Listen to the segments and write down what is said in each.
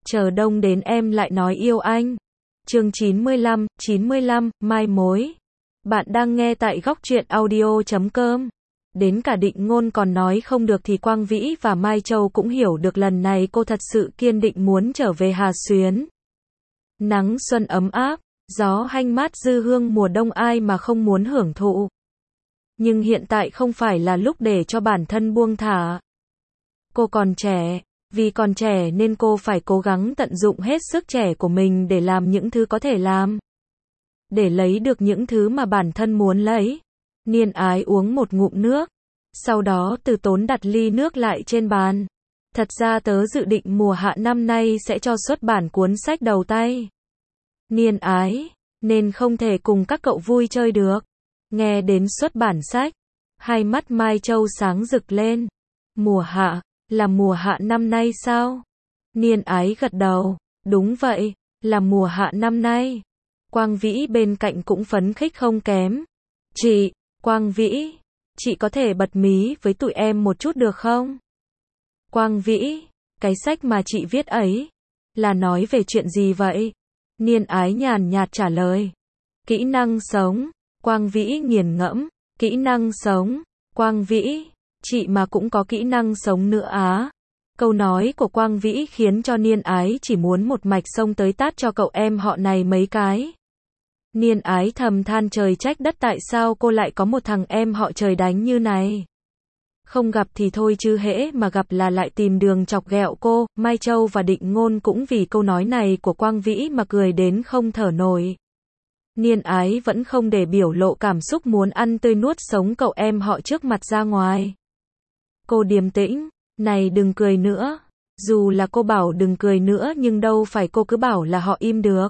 chờ đông đến em lại nói yêu anh. Chương 95, mai mối. Bạn đang nghe tại Góc Truyện Audio.com. Đến cả Định Ngôn còn nói không được thì Quang Vĩ và Mai Châu cũng hiểu được lần này cô thật sự kiên định muốn trở về Hà Xuyến. Nắng xuân ấm áp, gió hanh mát dư hương mùa đông ai mà không muốn hưởng thụ. Nhưng hiện tại không phải là lúc để cho bản thân buông thả. Cô còn trẻ, vì còn trẻ nên cô phải cố gắng tận dụng hết sức trẻ của mình để làm những thứ có thể làm. Để lấy được những thứ mà bản thân muốn lấy. Niên Ái uống một ngụm nước. Sau đó từ tốn đặt ly nước lại trên bàn. Thật ra tớ dự định mùa hạ năm nay sẽ cho xuất bản cuốn sách đầu tay. Niên Ái, nên không thể cùng các cậu vui chơi được. Nghe đến xuất bản sách, hai mắt Mai Châu sáng rực lên. Mùa hạ, là mùa hạ năm nay sao? Niên Ái gật đầu, đúng vậy, là mùa hạ năm nay. Quang Vĩ bên cạnh cũng phấn khích không kém. Chị, Quang Vĩ, chị có thể bật mí với tụi em một chút được không? Quang Vĩ, cái sách mà chị viết ấy, là nói về chuyện gì vậy? Niên Ái nhàn nhạt trả lời. Kỹ năng sống. Quang Vĩ nghiền ngẫm. Kỹ năng sống. Quang Vĩ, chị mà cũng có kỹ năng sống nữa á. Câu nói của Quang Vĩ khiến cho Niên Ái chỉ muốn một mạch xông tới tát cho cậu em họ này mấy cái. Niên Ái thầm than trời trách đất tại sao cô lại có một thằng em họ trời đánh như này. Không gặp thì thôi chứ hễ mà gặp là lại tìm đường chọc ghẹo cô. Mai Châu và Định Ngôn cũng vì câu nói này của Quang Vĩ mà cười đến không thở nổi. Niên Ái vẫn không để biểu lộ cảm xúc muốn ăn tươi nuốt sống cậu em họ trước mặt ra ngoài. Cô điềm tĩnh, này đừng cười nữa. Dù là cô bảo đừng cười nữa nhưng đâu phải cô cứ bảo là họ im được.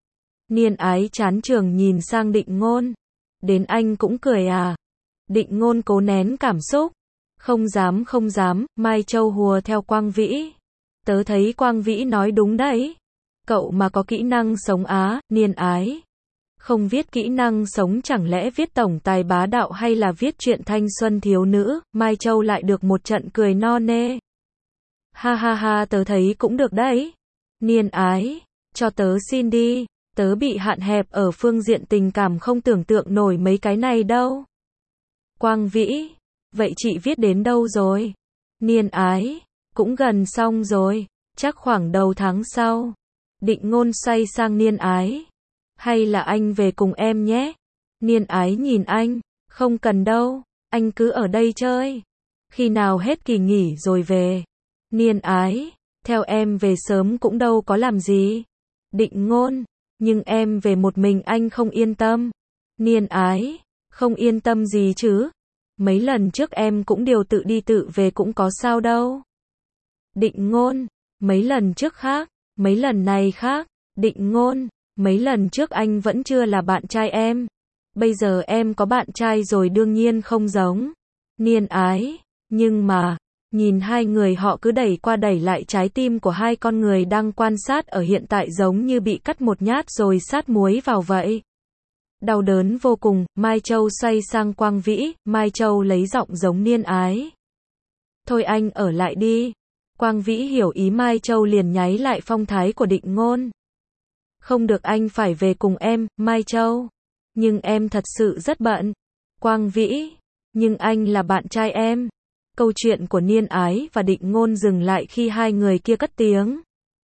Niên Ái chán chường nhìn sang Định Ngôn. Đến anh cũng cười à? Định Ngôn cố nén cảm xúc. Không dám, Mai Châu hùa theo Quang Vĩ. Tớ thấy Quang Vĩ nói đúng đấy. Cậu mà có kỹ năng sống á, Niên Ái. Không viết kỹ năng sống chẳng lẽ viết tổng tài bá đạo hay là viết truyện thanh xuân thiếu nữ, Mai Châu lại được một trận cười no nê. Ha ha ha, tớ thấy cũng được đấy. Niên Ái, cho tớ xin đi, tớ bị hạn hẹp ở phương diện tình cảm không tưởng tượng nổi mấy cái này đâu. Quang Vĩ, vậy chị viết đến đâu rồi? Niên Ái, cũng gần xong rồi, chắc khoảng đầu tháng sau. Định Ngôn xoay sang Niên Ái. Hay là anh về cùng em nhé? Niên Ái nhìn anh, không cần đâu, anh cứ ở đây chơi. Khi nào hết kỳ nghỉ rồi về. Niên Ái, theo em về sớm cũng đâu có làm gì. Định Ngôn, nhưng em về một mình anh không yên tâm. Niên Ái, không yên tâm gì chứ? Mấy lần trước em cũng đều tự đi tự về cũng có sao đâu. Định Ngôn, mấy lần trước khác, mấy lần này khác. Định Ngôn, mấy lần trước anh vẫn chưa là bạn trai em. Bây giờ em có bạn trai rồi đương nhiên không giống. Niên Ái, nhưng mà, nhìn hai người họ cứ đẩy qua đẩy lại trái tim của hai con người đang quan sát ở hiện tại giống như bị cắt một nhát rồi sát muối vào vậy. Đau đớn vô cùng, Mai Châu xoay sang Quang Vĩ, Mai Châu lấy giọng giống Niên Ái. Thôi anh ở lại đi. Quang Vĩ hiểu ý Mai Châu liền nháy lại phong thái của Định Ngôn. Không được anh phải về cùng em, Mai Châu. Nhưng em thật sự rất bận. Quang Vĩ, nhưng anh là bạn trai em. Câu chuyện của Niên Ái và Định Ngôn dừng lại khi hai người kia cất tiếng.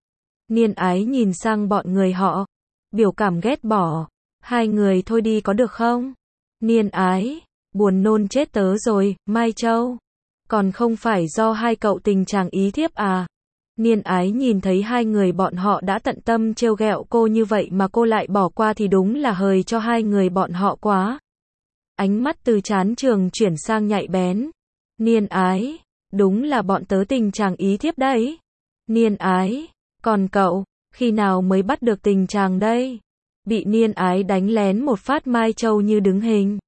Niên Ái nhìn sang bọn người họ. Biểu cảm ghét bỏ. Hai người thôi đi có được không? Niên Ái, buồn nôn chết tớ rồi, Mai Châu. Còn không phải do hai cậu tình chàng ý thiếp à? Niên Ái nhìn thấy hai người bọn họ đã tận tâm trêu ghẹo cô như vậy mà cô lại bỏ qua thì đúng là hời cho hai người bọn họ quá. Ánh mắt từ chán trường chuyển sang nhạy bén. Niên Ái, đúng là bọn tớ tình chàng ý thiếp đấy. Niên Ái, còn cậu, khi nào mới bắt được tình chàng đây? Bị Niên Ái đánh lén một phát Mai Châu như đứng hình.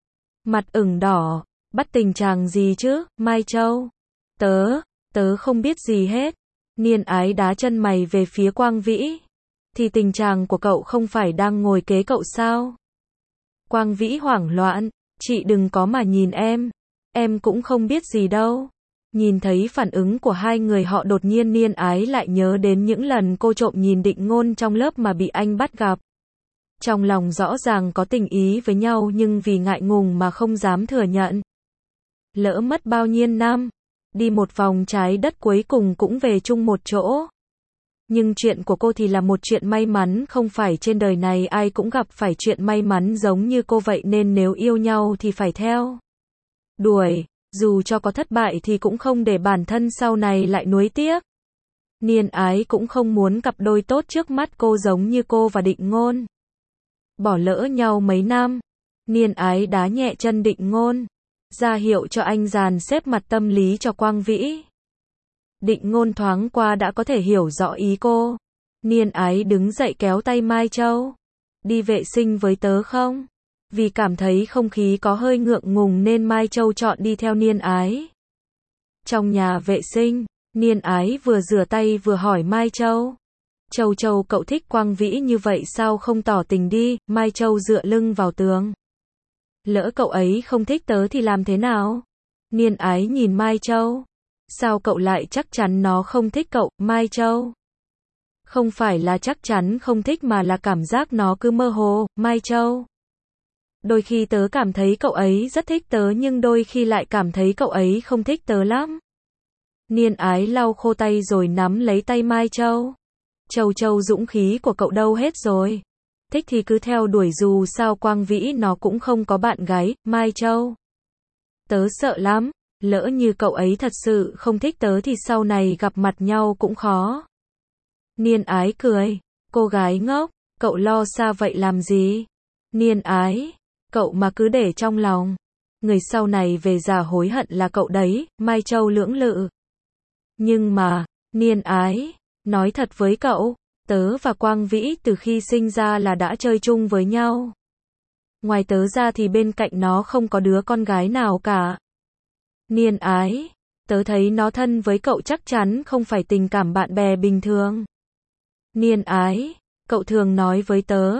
Mặt ửng đỏ, bắt tình chàng gì chứ, Mai Châu? Tớ không biết gì hết. Niên Ái đá chân mày về phía Quang Vĩ. Thì tình chàng của cậu không phải đang ngồi kế cậu sao? Quang Vĩ hoảng loạn, chị đừng có mà nhìn em cũng không biết gì đâu. Nhìn thấy phản ứng của hai người họ đột nhiên Niên Ái lại nhớ đến những lần cô trộm nhìn Định Ngôn trong lớp mà bị anh bắt gặp. Trong lòng rõ ràng có tình ý với nhau nhưng vì ngại ngùng mà không dám thừa nhận. Lỡ mất bao nhiêu năm, đi một vòng trái đất cuối cùng cũng về chung một chỗ. Nhưng chuyện của cô thì là một chuyện may mắn, không phải trên đời này ai cũng gặp phải chuyện may mắn giống như cô vậy nên nếu yêu nhau thì phải theo đuổi, dù cho có thất bại thì cũng không để bản thân sau này lại nuối tiếc. Niên Ái cũng không muốn cặp đôi tốt trước mắt cô giống như cô và Định Ngôn. Bỏ lỡ nhau mấy năm, Niên Ái đá nhẹ chân Định Ngôn, ra hiệu cho anh dàn xếp mặt tâm lý cho Quang Vĩ. Định Ngôn thoáng qua đã có thể hiểu rõ ý cô. Niên Ái đứng dậy kéo tay Mai Châu. Đi vệ sinh với tớ không? Vì cảm thấy không khí có hơi ngượng ngùng nên Mai Châu chọn đi theo Niên Ái. Trong nhà vệ sinh, Niên Ái vừa rửa tay vừa hỏi Mai Châu. Châu Châu, cậu thích Quang Vĩ như vậy sao không tỏ tình đi? Mai Châu dựa lưng vào tường. Lỡ cậu ấy không thích tớ thì làm thế nào? Niên Ái nhìn Mai Châu. Sao cậu lại chắc chắn nó không thích cậu, Mai Châu? Không phải là chắc chắn không thích mà là cảm giác nó cứ mơ hồ, Mai Châu. Đôi khi tớ cảm thấy cậu ấy rất thích tớ nhưng đôi khi lại cảm thấy cậu ấy không thích tớ lắm. Niên Ái lau khô tay rồi nắm lấy tay Mai Châu. Châu Châu, dũng khí của cậu đâu hết rồi? Thích thì cứ theo đuổi, dù sao Quang Vĩ nó cũng không có bạn gái, Mai Châu. Tớ sợ lắm, lỡ như cậu ấy thật sự không thích tớ thì sau này gặp mặt nhau cũng khó. Niên Ái cười, cô gái ngốc, cậu lo xa vậy làm gì? Niên Ái, cậu mà cứ để trong lòng, người sau này về già hối hận là cậu đấy, Mai Châu lưỡng lự. Nhưng mà, Niên Ái, nói thật với cậu, tớ và Quang Vĩ từ khi sinh ra là đã chơi chung với nhau. Ngoài tớ ra thì bên cạnh nó không có đứa con gái nào cả. Niên Ái, tớ thấy nó thân với cậu chắc chắn không phải tình cảm bạn bè bình thường. Niên Ái, cậu thường nói với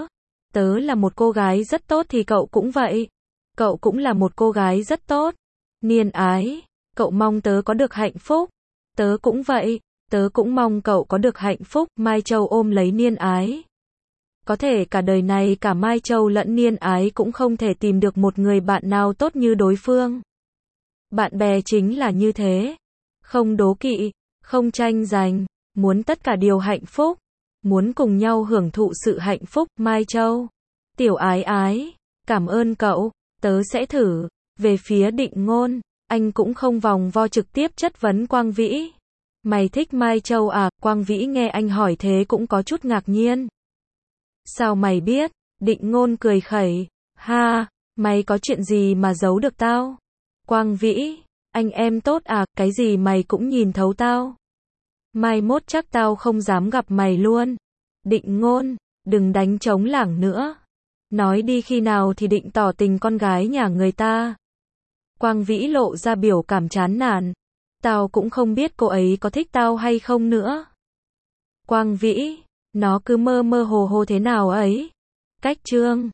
tớ là một cô gái rất tốt thì cậu cũng vậy. Cậu cũng là một cô gái rất tốt. Niên Ái, cậu mong tớ có được hạnh phúc. Tớ cũng vậy, tớ cũng mong cậu có được hạnh phúc. Mai Châu ôm lấy Niên Ái. Có thể cả đời này cả Mai Châu lẫn Niên Ái cũng không thể tìm được một người bạn nào tốt như đối phương. Bạn bè chính là như thế. Không đố kỵ, không tranh giành, muốn tất cả điều hạnh phúc. Muốn cùng nhau hưởng thụ sự hạnh phúc. Mai Châu, Tiểu Ái Ái, cảm ơn cậu, tớ sẽ thử. Về phía Định Ngôn, anh cũng không vòng vo trực tiếp chất vấn Quang Vĩ. Mày thích Mai Châu à? Quang Vĩ nghe anh hỏi thế cũng có chút ngạc nhiên. Sao mày biết? Định Ngôn cười khẩy. Ha, mày có chuyện gì mà giấu được tao? Quang Vĩ, anh em tốt à, cái gì mày cũng nhìn thấu tao. Mai mốt chắc tao không dám gặp mày luôn. Định Ngôn, đừng đánh trống lảng nữa. Nói đi, khi nào thì định tỏ tình con gái nhà người ta? Quang Vĩ lộ ra biểu cảm chán nản. Tao cũng không biết cô ấy có thích tao hay không nữa. Quang Vĩ, nó cứ mơ mơ hồ hồ thế nào ấy. Cách chương